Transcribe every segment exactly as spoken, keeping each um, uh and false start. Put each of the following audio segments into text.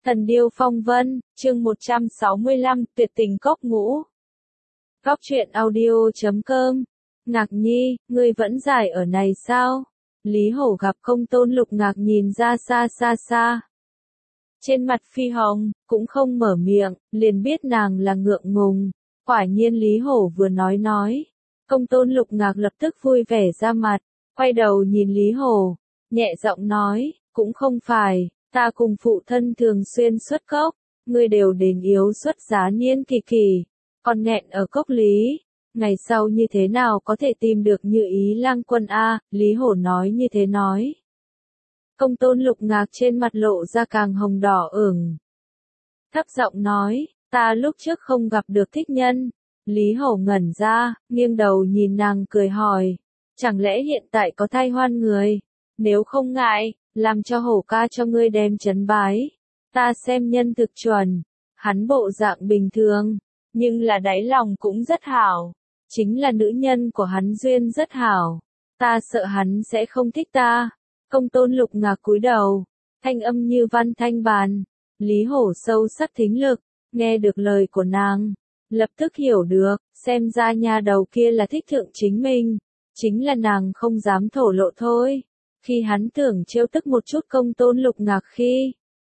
Thần điêu phong vân, chương một trăm sáu mươi lăm, tuyệt tình cốc ngũ. Góc truyện audio chấm com. Ngạc Nhi, ngươi vẫn giải ở này sao? Lý Hổ gặp Công Tôn Lục Ngạc nhìn ra xa xa xa. Trên mặt phi hồng, cũng không mở miệng, liền biết nàng là ngượng ngùng. Quả nhiên Lý Hổ vừa nói nói. Công Tôn Lục Ngạc lập tức vui vẻ ra mặt, quay đầu nhìn Lý Hổ, nhẹ giọng nói, cũng không phải. Ta cùng phụ thân thường xuyên xuất cốc, ngươi đều đền yếu xuất giá niên kỳ kỳ, còn nghẹn ở cốc lý. Ngày sau như thế nào có thể tìm được Như Ý Lang Quân a? Lý Hổ nói như thế nói. Công Tôn Lục Ngạc trên mặt lộ ra càng hồng đỏ ửng. Thấp giọng nói, ta lúc trước không gặp được thích nhân. Lý Hổ ngẩn ra, nghiêng đầu nhìn nàng cười hỏi, chẳng lẽ hiện tại có thai hoan người? Nếu không ngại, làm cho Hổ ca cho ngươi đem chấn bái. Ta xem nhân thực chuẩn, hắn bộ dạng bình thường, nhưng là đáy lòng cũng rất hảo. Chính là nữ nhân của hắn duyên rất hảo. Ta sợ hắn sẽ không thích ta. Công Tôn Lục Ngạc cúi đầu, thanh âm như văn thanh bàn. Lý Hổ sâu sắc thính lực, nghe được lời của nàng, lập tức hiểu được, xem ra nha đầu kia là thích thượng chính mình. Chính là nàng không dám thổ lộ thôi. Khi hắn tưởng trêu tức một chút Công Tôn Lục Ngạc khi,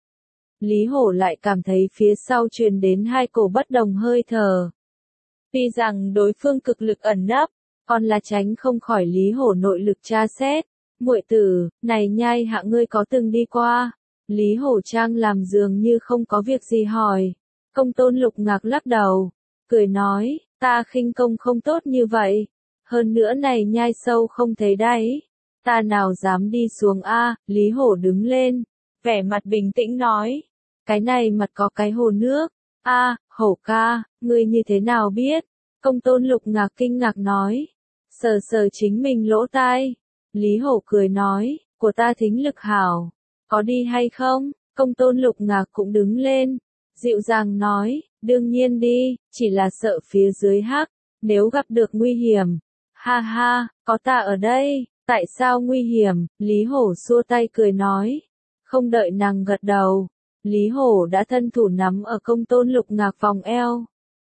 Lý Hổ lại cảm thấy phía sau truyền đến hai cổ bất đồng hơi thở. Tuy rằng đối phương cực lực ẩn nấp, còn là tránh không khỏi Lý Hổ nội lực tra xét. Muội tử, này nhai hạ ngươi có từng đi qua? Lý Hổ trang làm dường như không có việc gì hỏi. Công Tôn Lục Ngạc lắc đầu, cười nói, ta khinh công không tốt như vậy. Hơn nữa này nhai sâu không thấy đáy. Ta nào dám đi xuống a? Lý Hổ đứng lên, vẻ mặt bình tĩnh nói, cái này mặt có cái hồ nước. A, Hổ ca, ngươi như thế nào biết? Công Tôn Lục Ngạc kinh ngạc nói, sờ sờ chính mình lỗ tai. Lý Hổ cười nói, của ta thính lực hảo, có đi hay không? Công Tôn Lục Ngạc cũng đứng lên, dịu dàng nói, đương nhiên đi, chỉ là sợ phía dưới hắc, nếu gặp được nguy hiểm. Ha ha, có ta ở đây. Tại sao nguy hiểm? Lý Hổ xua tay cười nói. Không đợi nàng gật đầu, Lý Hổ đã thân thủ nắm ở Công Tôn Lục Ngạc vòng eo.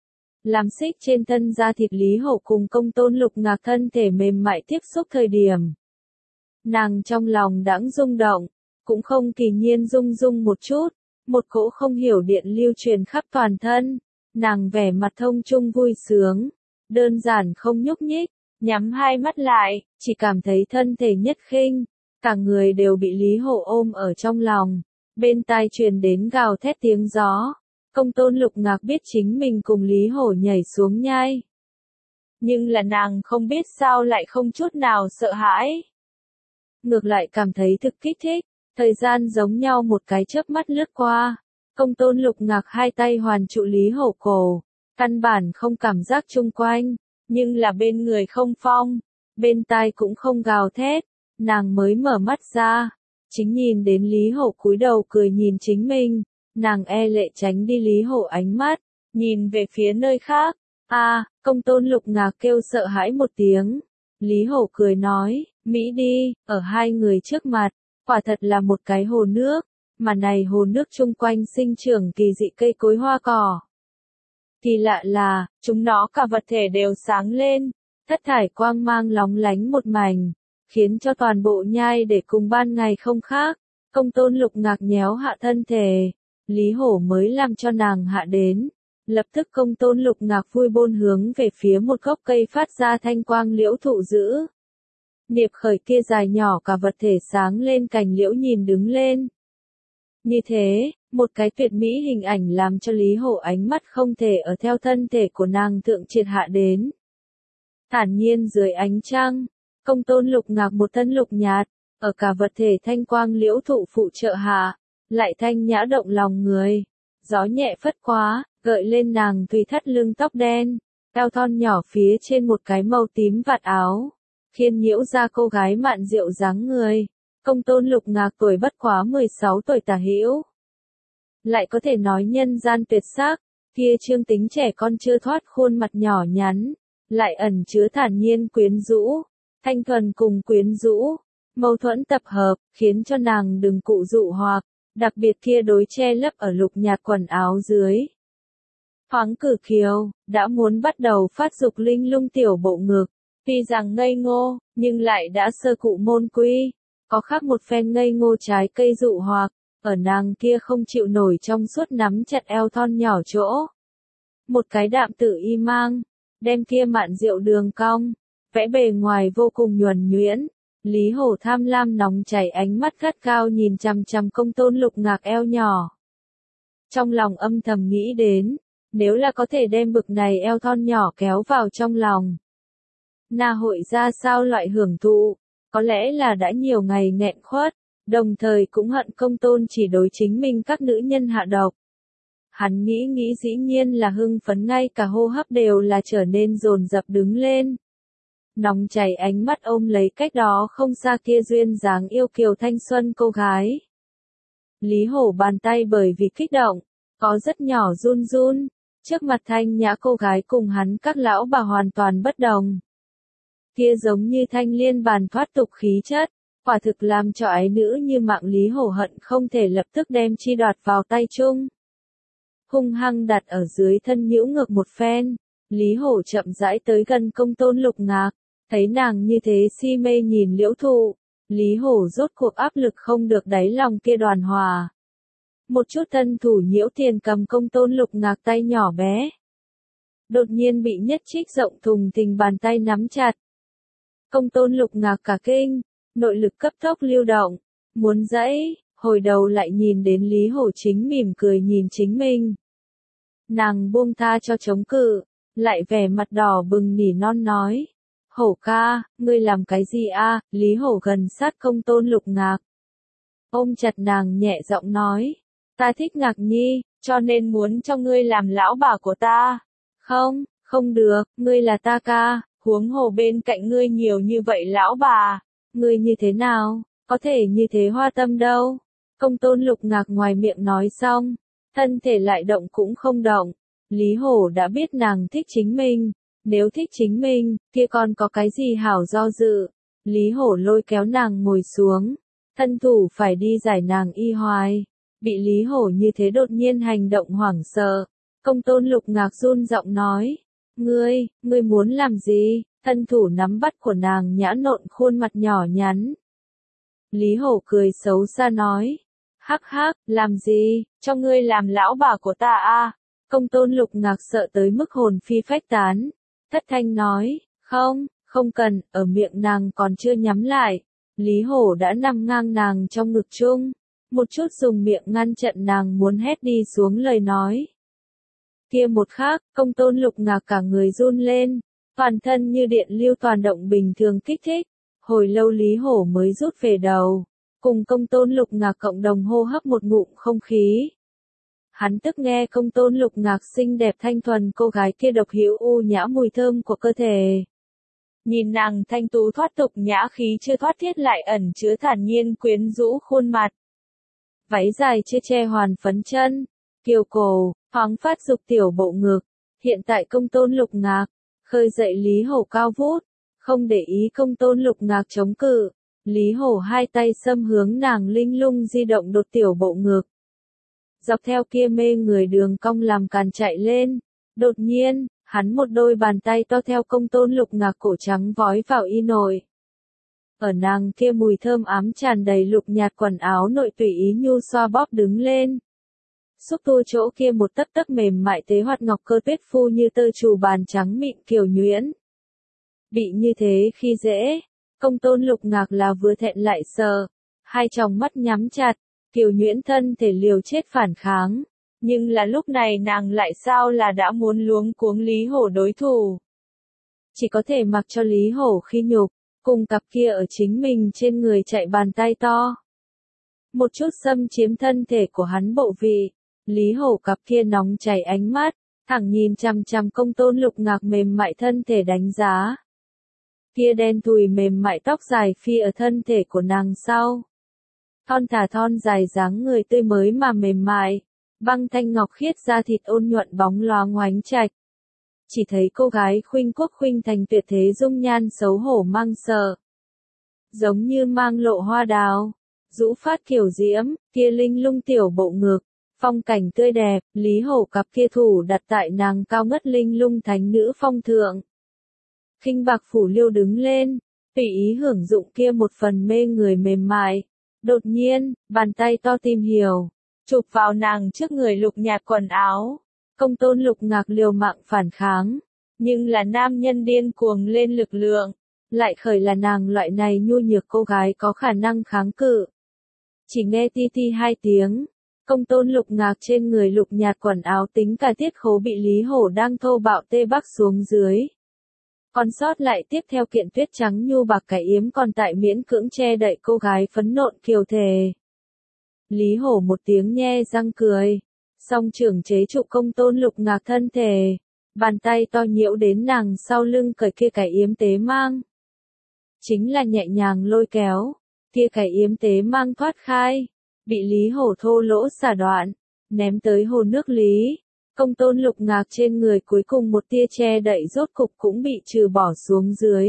Làm xích trên thân da thịt Lý Hổ cùng Công Tôn Lục Ngạc thân thể mềm mại tiếp xúc thời điểm. Nàng trong lòng đãng rung động, cũng không kỳ nhiên rung rung một chút, một cỗ không hiểu điện lưu truyền khắp toàn thân. Nàng vẻ mặt thông trung vui sướng, đơn giản không nhúc nhích. Nhắm hai mắt lại, chỉ cảm thấy thân thể nhất khinh, cả người đều bị Lý Hổ ôm ở trong lòng, bên tai truyền đến gào thét tiếng gió. Công Tôn Lục Ngạc biết chính mình cùng Lý Hổ nhảy xuống nhai. Nhưng là nàng không biết sao lại không chút nào sợ hãi. Ngược lại cảm thấy thực kích thích, thời gian giống nhau một cái chớp mắt lướt qua. Công Tôn Lục Ngạc hai tay hoàn trụ Lý Hổ cổ, căn bản không cảm giác chung quanh. Nhưng là bên người không phong, bên tai cũng không gào thét, nàng mới mở mắt ra, chính nhìn đến Lý Hổ cúi đầu cười nhìn chính mình, nàng e lệ tránh đi Lý Hổ ánh mắt, nhìn về phía nơi khác. A, Công Tôn Lục Ngạc kêu sợ hãi một tiếng. Lý Hổ cười nói, Mỹ đi, ở hai người trước mặt, quả thật là một cái hồ nước, mà này hồ nước chung quanh sinh trưởng kỳ dị cây cối hoa cỏ. Kỳ lạ là, chúng nó cả vật thể đều sáng lên, thất thải quang mang lóng lánh một mảnh, khiến cho toàn bộ nhai để cùng ban ngày không khác. Công Tôn Lục Ngạc nhéo hạ thân thể, Lý Hổ mới làm cho nàng hạ đến. Lập tức Công Tôn Lục Ngạc vui bôn hướng về phía một gốc cây phát ra thanh quang liễu thụ giữ. Niệp khởi kia dài nhỏ cả vật thể sáng lên cành liễu nhìn đứng lên. Như thế, một cái tuyệt mỹ hình ảnh làm cho Lý Hổ ánh mắt không thể ở theo thân thể của nàng thượng triệt hạ đến. Thản nhiên dưới ánh trăng, Công Tôn Lục Ngạc một thân lục nhạt, ở cả vật thể thanh quang liễu thụ phụ trợ hạ, lại thanh nhã động lòng người. Gió nhẹ phất quá, gợi lên nàng tùy thắt lưng tóc đen, eo thon nhỏ phía trên một cái màu tím vạt áo, khiên nhiễu ra cô gái mạn diệu dáng người. Công Tôn Lục Ngạc tuổi bất quá mười sáu tuổi tả hữu, lại có thể nói nhân gian tuyệt sắc, kia trương tính trẻ con chưa thoát khuôn mặt nhỏ nhắn, lại ẩn chứa thản nhiên quyến rũ, thanh thuần cùng quyến rũ, mâu thuẫn tập hợp, khiến cho nàng đừng cụ dụ hoặc, Đặc biệt kia đối che lấp ở lục nhạt quần áo dưới. Thoáng cử kiều, đã muốn bắt đầu phát dục linh lung tiểu bộ ngực. Tuy rằng ngây ngô, nhưng lại đã sơ cụ môn quy. Có khác một phen ngây ngô trái cây dụ hoặc, ở nàng kia không chịu nổi trong suốt nắm chặt eo thon nhỏ chỗ. Một cái đạm tự y mang, đem kia mạn rượu đường cong, vẽ bề ngoài vô cùng nhuần nhuyễn. Lý Hổ tham lam nóng chảy ánh mắt gắt cao nhìn chằm chằm Công Tôn Lục Ngạc eo nhỏ. Trong lòng âm thầm nghĩ đến, nếu là có thể đem bực này eo thon nhỏ kéo vào trong lòng. Na hội ra sao loại hưởng thụ, có lẽ là đã nhiều ngày nghẹn khuất, đồng thời cũng hận Công Tôn chỉ đối chính mình các nữ nhân hạ độc. Hắn nghĩ nghĩ dĩ nhiên là hưng phấn, ngay cả hô hấp đều là trở nên dồn dập đứng lên. Nóng chảy ánh mắt ôm lấy cách đó không xa kia duyên dáng yêu kiều thanh xuân cô gái. Lý Hổ bàn tay bởi vì kích động, có rất nhỏ run run, trước mặt thanh nhã cô gái cùng hắn các lão bà hoàn toàn bất đồng. Kia giống như thanh liên bàn thoát tục khí chất, quả thực làm cho ái nữ như mạng Lý Hổ hận không thể lập tức đem chi đoạt vào tay chung. Hung hăng đặt ở dưới thân nhũ ngược một phen, Lý Hổ chậm rãi tới gần Công Tôn Lục Ngạc, thấy nàng như thế si mê nhìn liễu thụ, Lý Hổ rốt cuộc áp lực không được đáy lòng kia đoàn hòa. Một chút thân thủ nhiễu tiền cầm Công Tôn Lục Ngạc tay nhỏ bé. Đột nhiên bị nhất trích rộng thùng thình bàn tay nắm chặt. Công Tôn Lục Ngạc cả kinh, nội lực cấp tốc lưu động, muốn dãy, hồi đầu lại nhìn đến Lý Hổ chính mỉm cười nhìn chính mình. Nàng buông tha cho chống cự, lại vẻ mặt đỏ bừng nỉ non nói. Hổ ca, ngươi làm cái gì a? Lý Hổ gần sát Công Tôn Lục Ngạc. Ôm chặt nàng nhẹ giọng nói. Ta thích Ngạc Nhi, cho nên muốn cho ngươi làm lão bà của ta. Không, không được, ngươi là ta ca, huống hồ bên cạnh ngươi nhiều như vậy lão bà. Ngươi như thế nào, có thể như thế hoa tâm đâu. Công Tôn Lục Ngạc ngoài miệng nói xong, thân thể lại động cũng không động. Lý Hổ đã biết nàng thích chính mình. Nếu thích chính mình, kia còn có cái gì hảo do dự. Lý Hổ lôi kéo nàng ngồi xuống, thân thủ phải đi giải nàng y hoài. Bị Lý Hổ như thế đột nhiên hành động hoảng sợ. Công Tôn Lục Ngạc run giọng nói. Ngươi, ngươi muốn làm gì? Thân thủ nắm bắt của nàng nhã nộn khuôn mặt nhỏ nhắn. Lý Hổ cười xấu xa nói. Hắc hắc, làm gì, cho ngươi làm lão bà của ta a? Công Tôn Lục Ngạc sợ tới mức hồn phi phách tán. Thất thanh nói, không, không cần, ở miệng nàng còn chưa nhắm lại. Lý Hổ đã nằm ngang nàng trong ngực chung, một chút dùng miệng ngăn chặn nàng muốn hét đi xuống lời nói. Kia một khắc, Công Tôn Lục Ngạc cả người run lên, toàn thân như điện lưu toàn động bình thường kích thích. Hồi lâu Lý Hổ mới rút về đầu, cùng Công Tôn Lục Ngạc cộng đồng hô hấp một ngụm không khí. Hắn tức nghe Công Tôn Lục Ngạc xinh đẹp thanh thuần cô gái kia độc hữu u nhã mùi thơm của cơ thể. Nhìn nàng thanh tú thoát tục nhã khí chưa thoát thiết lại ẩn chứa thản nhiên quyến rũ khuôn mặt. Váy dài chưa che hoàn phấn chân, kiều cổ, thoáng phát dục tiểu bộ ngực. Hiện tại Công Tôn Lục Ngạc, khơi dậy Lý Hổ cao vút, không để ý Công Tôn Lục Ngạc chống cự. Lý Hổ hai tay xâm hướng nàng linh lung di động đột tiểu bộ ngực. Dọc theo kia mê người đường cong làm càn chạy lên. Đột nhiên, hắn một đôi bàn tay to theo Công Tôn Lục Ngạc cổ trắng vói vào y nội. Ở nàng kia mùi thơm ám tràn đầy lục nhạt quần áo nội tùy ý nhu xoa bóp đứng lên. Xúc tu chỗ kia một tấc tấc mềm mại tế hoạt ngọc cơ tuyết phu như tơ trù bàn trắng mịn kiều nhuyễn. Bị như thế khi dễ, Công Tôn Lục Ngạc là vừa thẹn lại sợ, hai tròng mắt nhắm chặt. Kiều nhuyễn thân thể liều chết phản kháng, nhưng là lúc này nàng lại sao là đã muốn luống cuống Lý Hổ đối thủ. Chỉ có thể mặc cho Lý Hổ khi nhục, cùng cặp kia ở chính mình trên người chạy bàn tay to. Một chút xâm chiếm thân thể của hắn bộ vị, Lý Hổ cặp kia nóng chảy ánh mắt, thẳng nhìn chằm chằm Công Tôn Lục Ngạc mềm mại thân thể đánh giá. Kia đen thùi mềm mại tóc dài phi ở thân thể của nàng sau. Thon thả thon dài dáng người tươi mới mà mềm mại, băng thanh ngọc khiết da thịt ôn nhuận bóng loáng ngoánh trạch. Chỉ thấy cô gái khuynh quốc khuynh thành tuyệt thế dung nhan xấu hổ mang sợ. Giống như mang lộ hoa đào, rũ phát kiểu diễm, kia linh lung tiểu bộ ngực, phong cảnh tươi đẹp, Lý Hổ cặp kia thủ đặt tại nàng cao ngất linh lung thánh nữ phong thượng. Khinh bạc phủ liêu đứng lên, tùy ý hưởng dụng kia một phần mê người mềm mại. Đột nhiên, bàn tay to tìm hiểu, chụp vào nàng trước người lục nhạt quần áo. Công tôn lục ngạc liều mạng phản kháng, nhưng là nam nhân điên cuồng lên lực lượng, lại khởi là nàng loại này nhu nhược cô gái có khả năng kháng cự. Chỉ nghe ti ti hai tiếng, công tôn lục ngạc trên người lục nhạt quần áo tính cả tiết khố bị Lý Hổ đang thô bạo tê bắc xuống dưới. Còn sót lại tiếp theo kiện tuyết trắng nhu bạc cái yếm còn tại miễn cưỡng che đậy cô gái phấn nộn kiều thề. Lý Hổ một tiếng nhe răng cười, song trưởng chế trụ công tôn lục ngạc thân thể, bàn tay to nhiễu đến nàng sau lưng cởi kia cái yếm tế mang. Chính là nhẹ nhàng lôi kéo, kia cái yếm tế mang thoát khai, bị Lý Hổ thô lỗ xả đoạn, ném tới hồ nước Lý. Công tôn lục ngạc trên người cuối cùng một tia che đậy rốt cục cũng bị trừ bỏ xuống dưới.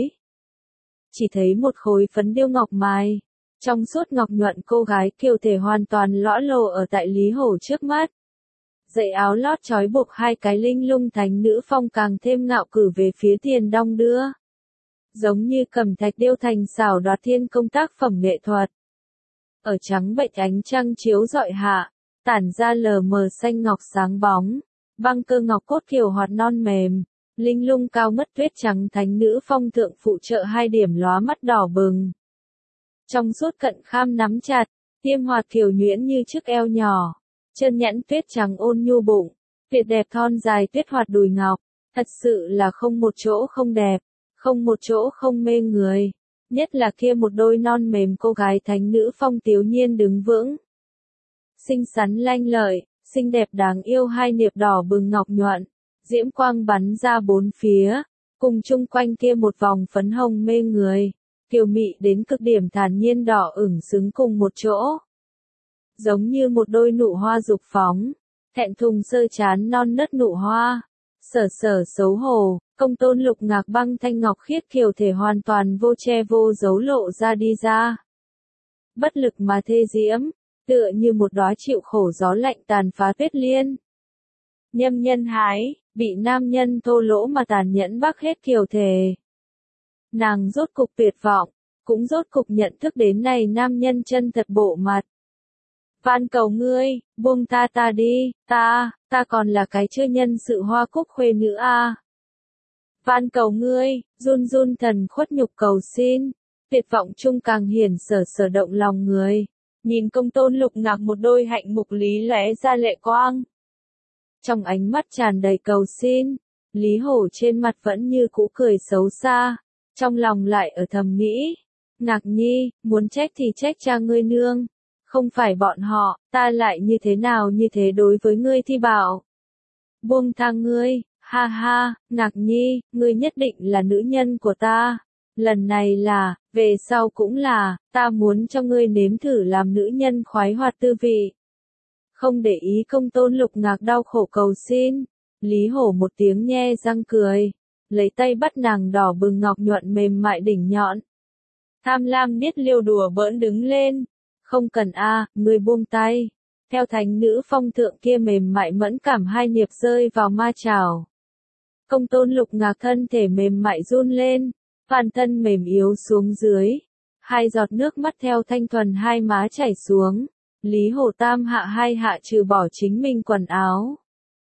Chỉ thấy một khối phấn điêu ngọc mai, trong suốt ngọc nhuận cô gái kiều thể hoàn toàn lõa lồ ở tại Lý Hổ trước mắt. Dãy áo lót trói buộc hai cái linh lung thánh nữ phong càng thêm ngạo cử về phía tiền đong đưa. Giống như cẩm thạch điêu thành xảo đoạt thiên công tác phẩm nghệ thuật. Ở trắng bệch ánh trăng chiếu rọi hạ, tản ra lờ mờ xanh ngọc sáng bóng. Băng cơ ngọc cốt kiều hoạt non mềm, linh lung cao ngất tuyết trắng thánh nữ phong thượng phụ trợ hai điểm lóa mắt đỏ bừng. Trong suốt cận kham nắm chặt, tiêm hoạt kiều nhuyễn như chiếc eo nhỏ, chân nhẵn tuyết trắng ôn nhu bụng, tuyệt đẹp thon dài tuyết hoạt đùi ngọc, thật sự là không một chỗ không đẹp, không một chỗ không mê người, nhất là kia một đôi non mềm cô gái thánh nữ phong tiếu nhiên đứng vững. Xinh xắn lanh lợi, xinh đẹp đáng yêu hai niệp đỏ bừng ngọc nhuận, diễm quang bắn ra bốn phía, cùng chung quanh kia một vòng phấn hồng mê người, kiều mị đến cực điểm thản nhiên đỏ ửng xứng cùng một chỗ. Giống như một đôi nụ hoa dục phóng, thẹn thùng sơ chán non nớt nụ hoa, sở sở xấu hổ, công tôn lục ngạc băng thanh ngọc khiết kiều thể hoàn toàn vô che vô giấu lộ ra đi ra. Bất lực mà thê diễm, tựa như một đóa chịu khổ gió lạnh tàn phá tuyết liên. Nhâm nhân hái, bị nam nhân thô lỗ mà tàn nhẫn bác hết kiều thể. Nàng rốt cục tuyệt vọng, cũng rốt cục nhận thức đến này nam nhân chân thật bộ mặt. Van cầu ngươi, buông ta ta đi, ta, ta còn là cái chưa nhân sự hoa cúc khuê nữ a. Van cầu ngươi, run run thần khuất nhục cầu xin, tuyệt vọng chung càng hiển sở sở động lòng người. Nhìn công tôn lục ngạc một đôi hạnh mục lý lóe ra lệ quang. Trong ánh mắt tràn đầy cầu xin, Lý Hổ trên mặt vẫn như cũ cười xấu xa, trong lòng lại ở thầm nghĩ. Ngạc nhi, muốn trách thì trách cha ngươi nương, không phải bọn họ, ta lại như thế nào như thế đối với ngươi thi bảo. Buông tha ngươi, ha ha, Ngạc nhi, ngươi nhất định là nữ nhân của ta. Lần này là, về sau cũng là, ta muốn cho ngươi nếm thử làm nữ nhân khoái hoạt tư vị. Không để ý công tôn lục ngạc đau khổ cầu xin, Lý Hổ một tiếng nhe răng cười, lấy tay bắt nàng đỏ bừng ngọc nhuận mềm mại đỉnh nhọn. Tham lam biết liêu đùa bỡn đứng lên, không cần a, à, ngươi buông tay. Theo thánh nữ phong thượng kia mềm mại mẫn cảm hai niệp rơi vào ma chảo. Công tôn lục ngạc thân thể mềm mại run lên. Toàn thân mềm yếu xuống dưới, hai giọt nước mắt theo thanh thuần hai má chảy xuống, Lý Hổ tam hạ hai hạ trừ bỏ chính mình quần áo.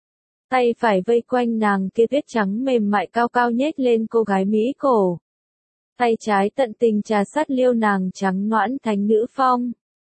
Tay phải vây quanh nàng kia tuyết trắng mềm mại cao cao nhếch lên cô gái Mỹ cổ. Tay trái tận tình trà sát liêu nàng trắng nõn thánh nữ phong.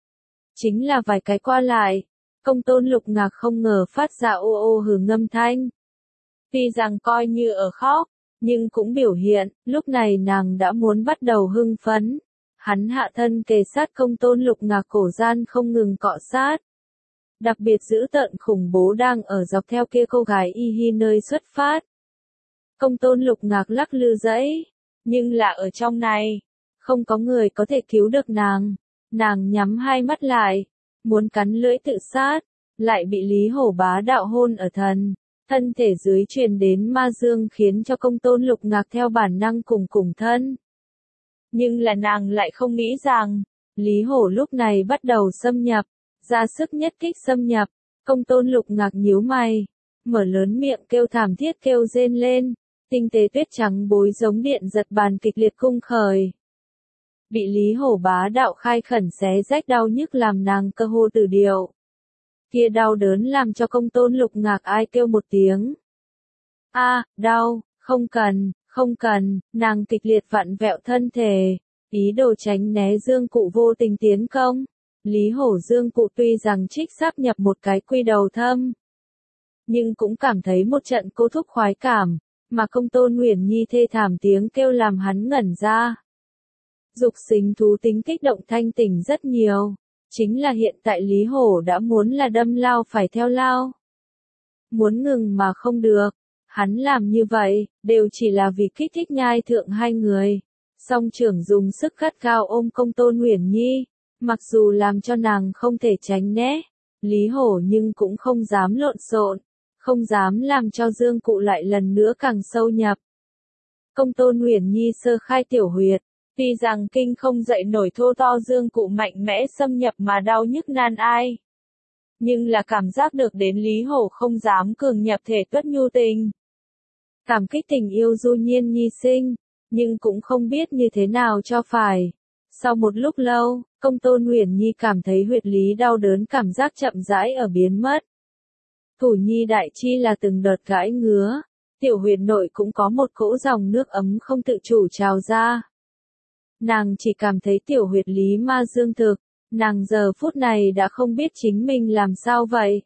Chính là vài cái qua lại, công tôn lục ngạc không ngờ phát ra ô ô hừ ngâm thanh. Tuy rằng coi như ở khóc, nhưng cũng biểu hiện, lúc này nàng đã muốn bắt đầu hưng phấn. Hắn hạ thân kề sát công tôn lục ngạc cổ gian không ngừng cọ sát. Đặc biệt dữ tợn khủng bố đang ở dọc theo kia cô gái y hi nơi xuất phát. Công tôn lục ngạc lắc lư dẫy, nhưng là ở trong này, không có người có thể cứu được nàng. Nàng nhắm hai mắt lại, muốn cắn lưỡi tự sát, lại bị Lý Hổ bá đạo hôn ở thần. Thân thể dưới truyền đến ma dương khiến cho công tôn lục ngạc theo bản năng cùng cùng thân. Nhưng là nàng lại không nghĩ rằng, Lý Hổ lúc này bắt đầu xâm nhập, ra sức nhất kích xâm nhập, Công Tôn Lục Ngạc nhíu mày, mở lớn miệng kêu thảm thiết kêu rên lên, tinh tế tuyết trắng bối giống điện giật bàn kịch liệt cung khởi. Bị Lý Hổ bá đạo khai khẩn xé rách đau nhức làm nàng cơ hồ tử điệu. Kia đau đớn làm cho Công Tôn Lục Ngạc ai kêu một tiếng. A, đau, không cần, không cần, nàng kịch liệt vặn vẹo thân thể, ý đồ tránh né Dương Cụ vô tình tiến công. Lý Hổ Dương Cụ tuy rằng trích sáp nhập một cái quy đầu thâm, nhưng cũng cảm thấy một trận cô thúc khoái cảm, mà Công Tôn Uyển Nhi thê thảm tiếng kêu làm hắn ngẩn ra. Dục sinh thú tính kích động thanh tỉnh rất nhiều, chính là hiện tại Lý Hổ đã muốn là đâm lao phải theo lao. Muốn ngừng mà không được, hắn làm như vậy, đều chỉ là vì kích thích nhai thượng hai người. Song trưởng dùng sức gắt gao ôm Công Tôn Uyển Nhi, mặc dù làm cho nàng không thể tránh né, Lý Hổ nhưng cũng không dám lộn xộn, không dám làm cho Dương Cụ lại lần nữa càng sâu nhập. Công Tôn Uyển Nhi sơ khai tiểu huyệt, tuy rằng kinh không dậy nổi thô to Dương Cụ mạnh mẽ xâm nhập mà đau nhức nan ai, nhưng là cảm giác được đến Lý Hổ không dám cường nhập thể tuất nhu tình. Cảm kích tình yêu du nhiên nhi sinh, nhưng cũng không biết như thế nào cho phải. Sau một lúc lâu, Công Tôn Uyển Nhi cảm thấy huyệt lý đau đớn cảm giác chậm rãi ở biến mất. Thủ nhi đại chi là từng đợt gãi ngứa, tiểu huyệt nội cũng có một cỗ dòng nước ấm không tự chủ trào ra. Nàng chỉ cảm thấy tiểu huyệt lý ma dương thực, nàng giờ phút này đã không biết chính mình làm sao vậy.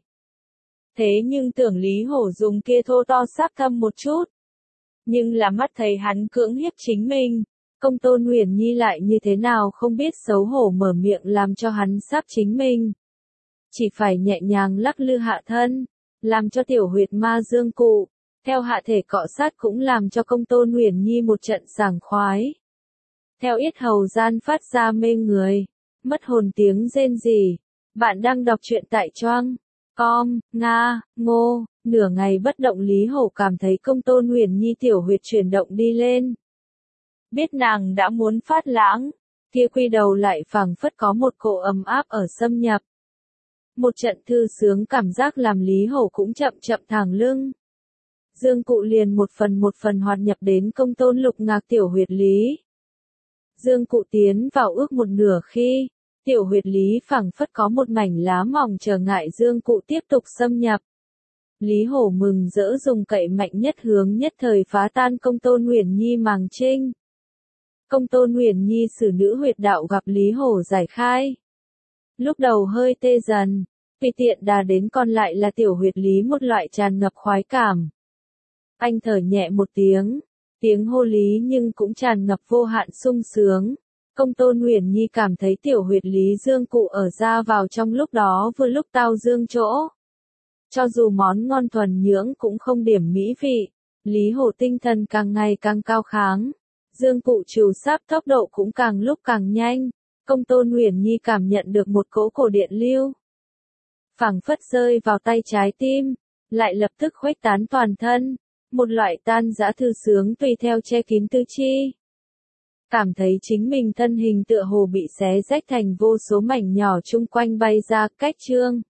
Thế nhưng tưởng Lý Hổ dùng kia thô to sáp thâm một chút. Nhưng là mắt thấy hắn cưỡng hiếp chính mình, Công Tôn Uyển Nhi lại như thế nào không biết xấu hổ mở miệng làm cho hắn sáp chính mình. Chỉ phải nhẹ nhàng lắc lư hạ thân, làm cho tiểu huyệt ma dương cụ, theo hạ thể cọ sát cũng làm cho Công Tôn Uyển Nhi một trận sảng khoái. Theo yết hầu gian phát ra mê người, mất hồn tiếng rên rỉ. Bạn đang đọc truyện tại choang com, Nga, Ngô, nửa ngày bất động Lý Hổ cảm thấy Công Tôn Uyển Nhi tiểu huyệt chuyển động đi lên. Biết nàng đã muốn phát lãng, kia quy đầu lại phảng phất có một cỗ ấm áp ở xâm nhập. Một trận thư sướng cảm giác làm Lý Hổ cũng chậm chậm thẳng lưng. Dương Cụ liền một phần một phần hoạt nhập đến Công Tôn Lục Ngạc tiểu huyệt lý. Dương Cụ tiến vào ước một nửa khi, tiểu huyệt lý phảng phất có một mảnh lá mỏng trở ngại Dương Cụ tiếp tục xâm nhập. Lý Hổ mừng rỡ dùng cậy mạnh nhất hướng nhất thời phá tan Công Tôn Uyển Nhi màng trinh. Công Tôn Uyển Nhi sử nữ huyệt đạo gặp Lý Hổ giải khai. Lúc đầu hơi tê dần, tùy tiện đà đến còn lại là tiểu huyệt lý một loại tràn ngập khoái cảm. Anh thở nhẹ một tiếng, tiếng hô lý nhưng cũng tràn ngập vô hạn sung sướng. Công Tôn Uyển Nhi cảm thấy tiểu huyệt lý Dương Cụ ở ra vào trong lúc đó vừa lúc tao dương chỗ. Cho dù món ngon thuần nhưỡng cũng không điểm mỹ vị, Lý Hổ tinh thần càng ngày càng cao kháng. Dương Cụ trừ sáp tốc độ cũng càng lúc càng nhanh. Công Tôn Uyển Nhi cảm nhận được một cỗ cổ điện lưu. Phảng phất rơi vào tay trái tim, lại lập tức khuếch tán toàn thân. Một loại tan dã thư sướng tùy theo che kín tư chi. Cảm thấy chính mình thân hình tựa hồ bị xé rách thành vô số mảnh nhỏ chung quanh bay ra cách trương.